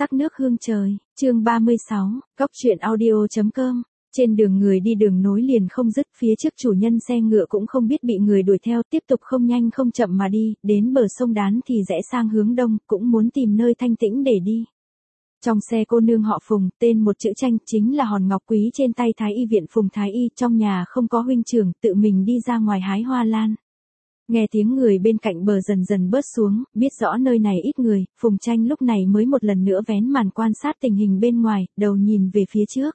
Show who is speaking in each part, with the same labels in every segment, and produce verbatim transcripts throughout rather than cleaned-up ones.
Speaker 1: Sắc nước hương trời, chương ba mươi sáu, cóc truyện audio chấm com. Trên đường người đi đường nối liền không dứt, phía trước chủ nhân xe ngựa cũng không biết bị người đuổi theo, tiếp tục không nhanh không chậm mà đi, đến bờ sông Đán thì rẽ sang hướng đông, cũng muốn tìm nơi thanh tĩnh để đi. Trong xe cô nương họ Phùng, tên một chữ Tranh, chính là hòn ngọc quý trên tay Thái y viện Phùng Thái y, trong nhà không có huynh trưởng, tự mình đi ra ngoài hái hoa lan. Nghe tiếng người bên cạnh bờ dần dần bớt xuống, biết rõ nơi này ít người, Phùng Tranh lúc này mới một lần nữa vén màn quan sát tình hình bên ngoài, đầu nhìn về phía trước.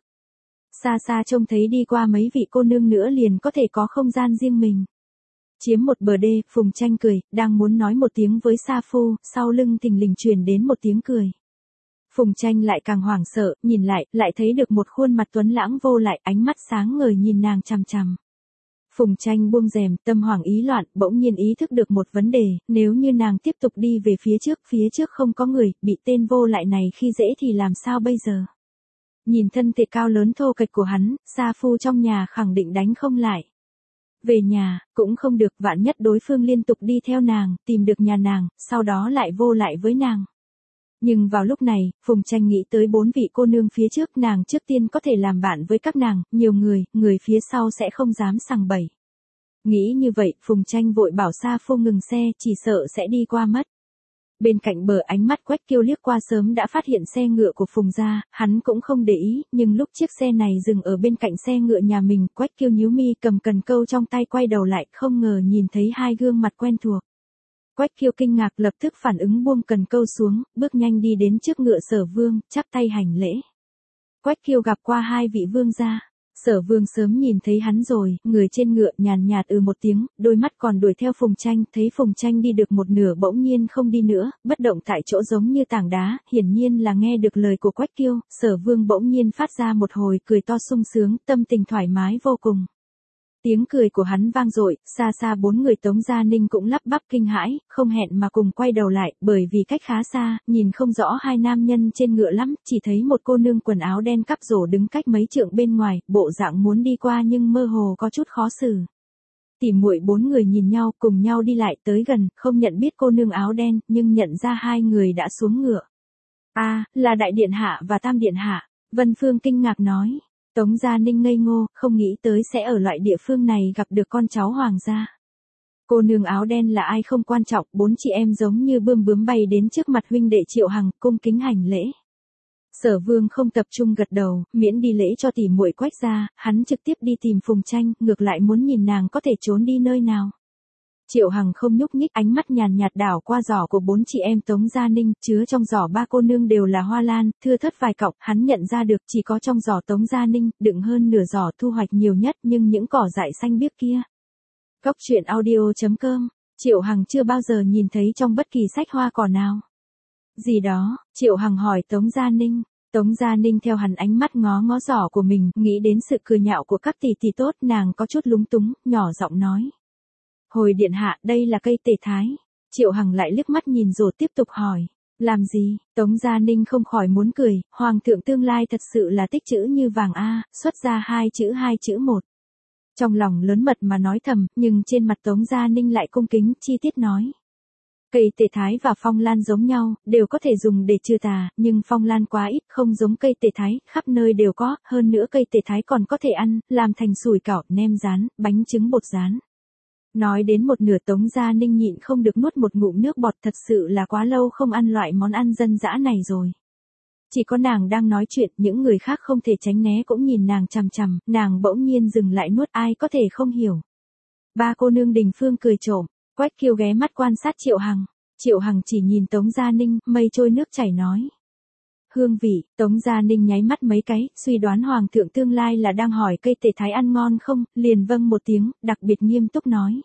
Speaker 1: Xa xa trông thấy đi qua mấy vị cô nương nữa liền có thể có không gian riêng mình. Chiếm một bờ đê, Phùng Tranh cười, đang muốn nói một tiếng với Sa Phu, sau lưng thình lình truyền đến một tiếng cười. Phùng Tranh lại càng hoảng sợ, nhìn lại, lại thấy được một khuôn mặt tuấn lãng vô lại, ánh mắt sáng ngời nhìn nàng chằm chằm. Phùng Tranh buông rèm, tâm hoảng ý loạn, bỗng nhiên ý thức được một vấn đề, nếu như nàng tiếp tục đi về phía trước, phía trước không có người, bị tên vô lại này khi dễ thì làm sao bây giờ? Nhìn thân thể cao lớn thô kệch của hắn, Sa Phu trong nhà khẳng định đánh không lại. Về nhà, cũng không được, vạn nhất đối phương liên tục đi theo nàng, tìm được nhà nàng, sau đó lại vô lại với nàng. Nhưng vào lúc này, Phùng Tranh nghĩ tới bốn vị cô nương phía trước, nàng trước tiên có thể làm bạn với các nàng, nhiều người, người phía sau sẽ không dám sằng bậy. Nghĩ như vậy, Phùng Tranh vội bảo Sa Phu ngừng xe, chỉ sợ sẽ đi qua mất. Bên cạnh bờ, ánh mắt Quách Kiêu liếc qua sớm đã phát hiện xe ngựa của Phùng gia, hắn cũng không để ý, nhưng lúc chiếc xe này dừng ở bên cạnh xe ngựa nhà mình, Quách Kiêu nhíu mi cầm cần câu trong tay quay đầu lại, không ngờ nhìn thấy hai gương mặt quen thuộc. Quách Kiêu kinh ngạc lập tức phản ứng buông cần câu xuống, bước nhanh đi đến trước ngựa Sở Vương, chắp tay hành lễ. Quách Kiêu gặp qua hai vị vương gia. Sở Vương sớm nhìn thấy hắn rồi, người trên ngựa nhàn nhạt ừ một tiếng, đôi mắt còn đuổi theo Phùng Tranh, thấy Phùng Tranh đi được một nửa bỗng nhiên không đi nữa, bất động tại chỗ giống như tảng đá, hiển nhiên là nghe được lời của Quách Kiêu, Sở Vương bỗng nhiên phát ra một hồi cười to sung sướng, tâm tình thoải mái vô cùng. Tiếng cười của hắn vang dội, xa xa bốn người Tống Gia Ninh cũng lắp bắp kinh hãi, không hẹn mà cùng quay đầu lại, bởi vì cách khá xa, nhìn không rõ hai nam nhân trên ngựa lắm, chỉ thấy một cô nương quần áo đen cắp rổ đứng cách mấy trượng bên ngoài, bộ dạng muốn đi qua nhưng mơ hồ có chút khó xử. Tỉ muội bốn người nhìn nhau, cùng nhau đi lại tới gần, không nhận biết cô nương áo đen, nhưng nhận ra hai người đã xuống ngựa. A, à, là Đại Điện Hạ và Tam Điện Hạ, Vân Phương kinh ngạc nói. Tống Gia Ninh ngây ngô, không nghĩ tới sẽ ở loại địa phương này gặp được con cháu hoàng gia. Cô nương áo đen là ai không quan trọng, bốn chị em giống như bươm bướm bay đến trước mặt huynh đệ Triệu Hằng, cung kính hành lễ. Sở Vương không tập trung gật đầu, miễn đi lễ cho tỷ muội Quách gia, hắn trực tiếp đi tìm Phùng Tranh, ngược lại muốn nhìn nàng có thể trốn đi nơi nào. Triệu Hằng không nhúc nhích, ánh mắt nhàn nhạt đảo qua giỏ của bốn chị em Tống Gia Ninh, chứa trong giỏ ba cô nương đều là hoa lan, thưa thớt vài cọng, hắn nhận ra được chỉ có trong giỏ Tống Gia Ninh, đựng hơn nửa giỏ thu hoạch nhiều nhất, nhưng những cỏ dại xanh biếc kia. Cóc truyện audio chấm com, Triệu Hằng chưa bao giờ nhìn thấy trong bất kỳ sách hoa cỏ nào. Gì đó, Triệu Hằng hỏi Tống Gia Ninh. Tống Gia Ninh theo hắn ánh mắt ngó ngó giỏ của mình, nghĩ đến sự cười nhạo của các tỷ tỷ tốt, nàng có chút lúng túng, nhỏ giọng nói. Hồi điện hạ, đây là cây tề thái. Triệu Hằng lại liếc mắt nhìn rồi tiếp tục hỏi. Làm gì? Tống Gia Ninh không khỏi muốn cười, hoàng thượng tương lai thật sự là tích chữ như vàng a, xuất ra hai chữ hai chữ một. Trong lòng lớn mật mà nói thầm, nhưng trên mặt Tống Gia Ninh lại cung kính, chi tiết nói. Cây tề thái và phong lan giống nhau, đều có thể dùng để trừ tà, nhưng phong lan quá ít, không giống cây tề thái, khắp nơi đều có, hơn nữa cây tề thái còn có thể ăn, làm thành sủi cảo, nem rán, bánh trứng bột rán. Nói đến một nửa Tống Gia Ninh nhịn không được nuốt một ngụm nước bọt, thật sự là quá lâu không ăn loại món ăn dân dã này rồi. Chỉ có nàng đang nói chuyện, những người khác không thể tránh né cũng nhìn nàng chằm chằm, nàng bỗng nhiên dừng lại nuốt, ai có thể không hiểu. Ba cô nương Đình Phương cười trộm, Quách Kiêu ghé mắt quan sát Triệu Hằng. Triệu Hằng chỉ nhìn Tống Gia Ninh, mây trôi nước chảy nói. Hương vị, Tống Gia Ninh nháy mắt mấy cái, suy đoán hoàng thượng tương lai là đang hỏi cây tề thái ăn ngon không, liền vâng một tiếng, đặc biệt nghiêm túc nói.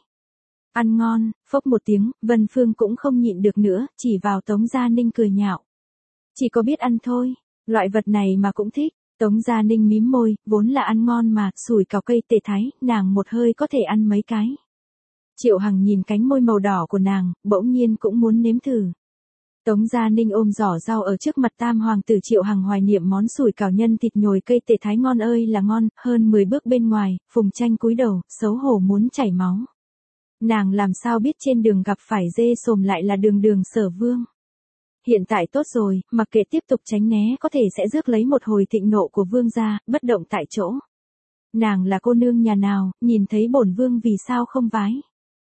Speaker 1: Ăn ngon, phốc một tiếng, Vân Phương cũng không nhịn được nữa, chỉ vào Tống Gia Ninh cười nhạo. Chỉ có biết ăn thôi, loại vật này mà cũng thích, Tống Gia Ninh mím môi, vốn là ăn ngon mà, sủi cảo cây tề thái, nàng một hơi có thể ăn mấy cái. Triệu Hằng nhìn cánh môi màu đỏ của nàng, bỗng nhiên cũng muốn nếm thử. Tống Gia Ninh ôm giỏ rau ở trước mặt tam hoàng tử Triệu Hằng hoài niệm món sủi cảo nhân thịt nhồi cây tề thái ngon ơi là ngon, hơn mười bước bên ngoài, Phùng Tranh cúi đầu, xấu hổ muốn chảy máu. Nàng làm sao biết trên đường gặp phải dê sồm lại là đường đường Sở Vương. hiện tại tốt rồi, mặc kệ tiếp tục tránh né có thể sẽ rước lấy một hồi thịnh nộ của vương gia, bất động tại chỗ. Nàng là cô nương nhà nào, nhìn thấy bổn vương vì sao không vái.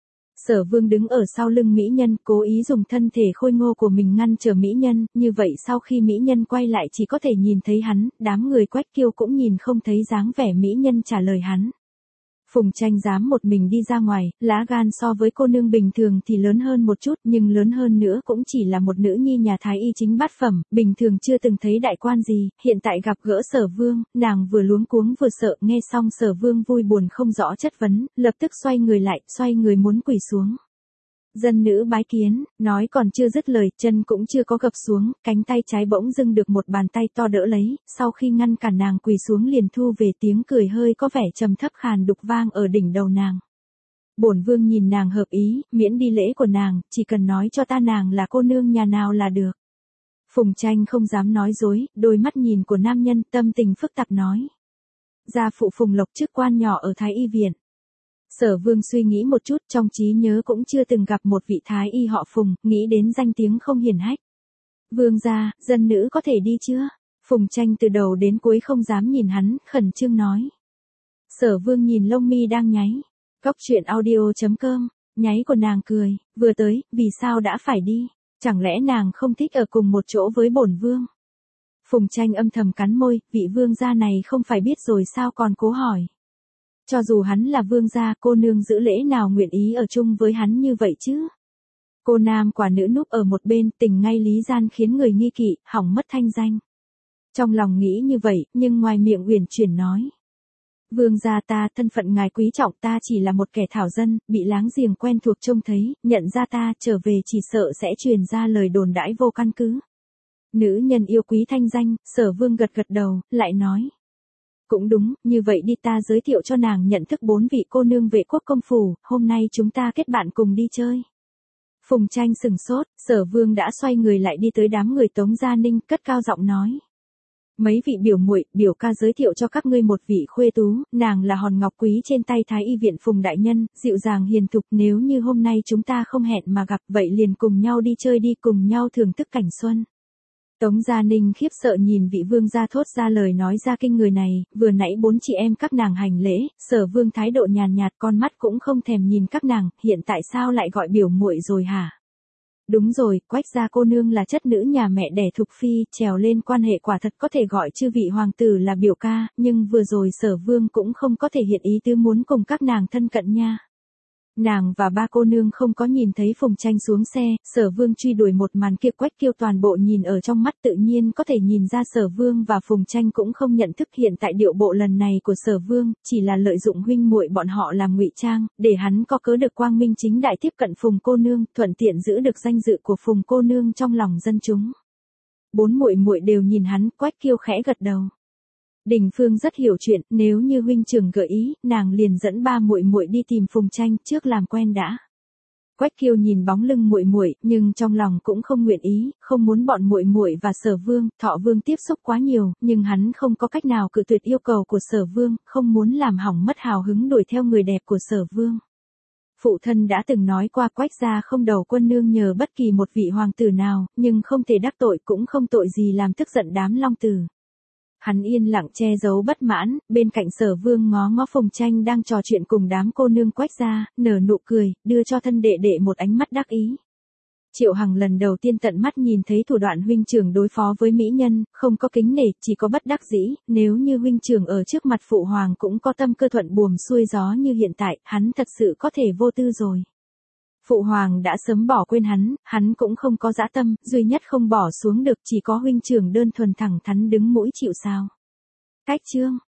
Speaker 1: Sở Vương đứng ở sau lưng mỹ nhân, cố ý dùng thân thể khôi ngô của mình ngăn trở mỹ nhân, như vậy sau khi mỹ nhân quay lại chỉ có thể nhìn thấy hắn, đám người Quách Kiêu cũng nhìn không thấy dáng vẻ mỹ nhân trả lời hắn. Phùng Tranh dám một mình đi ra ngoài, lá gan so với cô nương bình thường thì lớn hơn một chút, nhưng lớn hơn nữa cũng chỉ là một nữ nhi nhà thái y chính bát phẩm, bình thường chưa từng thấy đại quan gì, hiện tại gặp gỡ Sở Vương, nàng vừa luống cuống vừa sợ, nghe xong Sở Vương vui buồn không rõ chất vấn, lập tức xoay người lại, xoay người muốn quỳ xuống. Dân nữ bái kiến, nói còn chưa dứt lời, chân cũng chưa có gập xuống, cánh tay trái bỗng dưng được một bàn tay to đỡ lấy, sau khi ngăn cản nàng quỳ xuống liền thu về, tiếng cười hơi có vẻ trầm thấp khàn đục vang ở đỉnh đầu nàng. Bổn vương nhìn nàng hợp ý, miễn đi lễ của nàng, chỉ cần nói cho ta nàng là cô nương nhà nào là được. Phùng Tranh không dám nói dối, đôi mắt nhìn của nam nhân tâm tình phức tạp nói. Gia phụ Phùng Lộc chức quan nhỏ ở Thái Y Viện. Sở Vương suy nghĩ một chút, trong trí nhớ cũng chưa từng gặp một vị thái y họ Phùng, nghĩ đến danh tiếng không hiển hách. Vương gia, dân nữ có thể đi chưa? Phùng Tranh từ đầu đến cuối không dám nhìn hắn, khẩn trương nói. Sở Vương nhìn lông mi đang nháy. Cóc truyện audio chấm com, nháy của nàng cười, vừa tới, vì sao đã phải đi? Chẳng lẽ nàng không thích ở cùng một chỗ với bổn vương? Phùng Tranh âm thầm cắn môi, vị vương gia này không phải biết rồi sao còn cố hỏi. Cho dù hắn là vương gia, cô nương giữ lễ nào nguyện ý ở chung với hắn như vậy chứ? Cô nam quả nữ núp ở một bên, tình ngay lý gian khiến người nghi kỵ, hỏng mất thanh danh. Trong lòng nghĩ như vậy, nhưng ngoài miệng uyển chuyển nói. Vương gia ta, thân phận ngài quý trọng, ta chỉ là một kẻ thảo dân, bị láng giềng quen thuộc trông thấy, nhận ra ta, trở về chỉ sợ sẽ truyền ra lời đồn đãi vô căn cứ. Nữ nhân yêu quý thanh danh, Sở Vương gật gật đầu, lại nói. Cũng đúng, như vậy đi, ta giới thiệu cho nàng nhận thức bốn vị cô nương Vệ Quốc công phủ, hôm nay chúng ta kết bạn cùng đi chơi. Phùng Tranh sừng sốt, Sở Vương đã xoay người lại đi tới đám người Tống Gia Ninh, cất cao giọng nói. Mấy vị biểu muội, biểu ca giới thiệu cho các ngươi một vị khuê tú, nàng là hòn ngọc quý trên tay Thái Y Viện Phùng đại nhân, dịu dàng hiền thục, nếu như hôm nay chúng ta không hẹn mà gặp, vậy liền cùng nhau đi chơi đi, cùng nhau thưởng thức cảnh xuân. Tống Gia Ninh khiếp sợ nhìn vị vương gia thốt ra lời nói ra kinh người này, vừa nãy bốn chị em các nàng hành lễ, Sở Vương thái độ nhàn nhạt, con mắt cũng không thèm nhìn các nàng, hiện tại sao lại gọi biểu muội rồi hả? Đúng rồi, Quách gia cô nương là chất nữ nhà mẹ đẻ Thục Phi, trèo lên quan hệ quả thật có thể gọi chư vị hoàng tử là biểu ca, nhưng vừa rồi Sở Vương cũng không có thể hiện ý tứ muốn cùng các nàng thân cận nha. Nàng và ba cô nương không có nhìn thấy Phùng Tranh xuống xe, Sở Vương truy đuổi một màn kia, Quách Kiêu toàn bộ nhìn ở trong mắt, tự nhiên có thể nhìn ra Sở Vương và Phùng Tranh cũng không nhận thức hiện tại điệu bộ lần này của Sở Vương, chỉ là lợi dụng huynh muội bọn họ làm ngụy trang, để hắn có cớ được quang minh chính đại tiếp cận Phùng cô nương, thuận tiện giữ được danh dự của Phùng cô nương trong lòng dân chúng. Bốn muội muội đều nhìn hắn, Quách Kiêu khẽ gật đầu. Đình Phương rất hiểu chuyện, nếu như huynh trưởng gợi ý, nàng liền dẫn ba muội muội đi tìm Phùng Tranh, trước làm quen đã. Quách Kiêu nhìn bóng lưng muội muội, nhưng trong lòng cũng không nguyện ý, không muốn bọn muội muội và Sở Vương, Thọ Vương tiếp xúc quá nhiều, nhưng hắn không có cách nào cự tuyệt yêu cầu của Sở Vương, không muốn làm hỏng mất hào hứng đuổi theo người đẹp của Sở Vương. Phụ thân đã từng nói qua, Quách gia không đầu quân nương nhờ bất kỳ một vị hoàng tử nào, nhưng không thể đắc tội, cũng không tội gì làm tức giận đám long tử. Hắn yên lặng che giấu bất mãn, bên cạnh Sở Vương ngó ngó Phùng Tranh đang trò chuyện cùng đám cô nương Quách gia, nở nụ cười, đưa cho thân đệ đệ một ánh mắt đắc ý. Triệu Hằng lần đầu tiên tận mắt nhìn thấy thủ đoạn huynh trưởng đối phó với mỹ nhân, không có kính nể, chỉ có bất đắc dĩ, nếu như huynh trưởng ở trước mặt phụ hoàng cũng có tâm cơ thuận buồm xuôi gió như hiện tại, hắn thật sự có thể vô tư rồi. Phụ hoàng đã sớm bỏ quên hắn, hắn cũng không có dã tâm, duy nhất không bỏ xuống được chỉ có huynh trưởng đơn thuần thẳng thắn đứng mũi chịu sào. Cách chương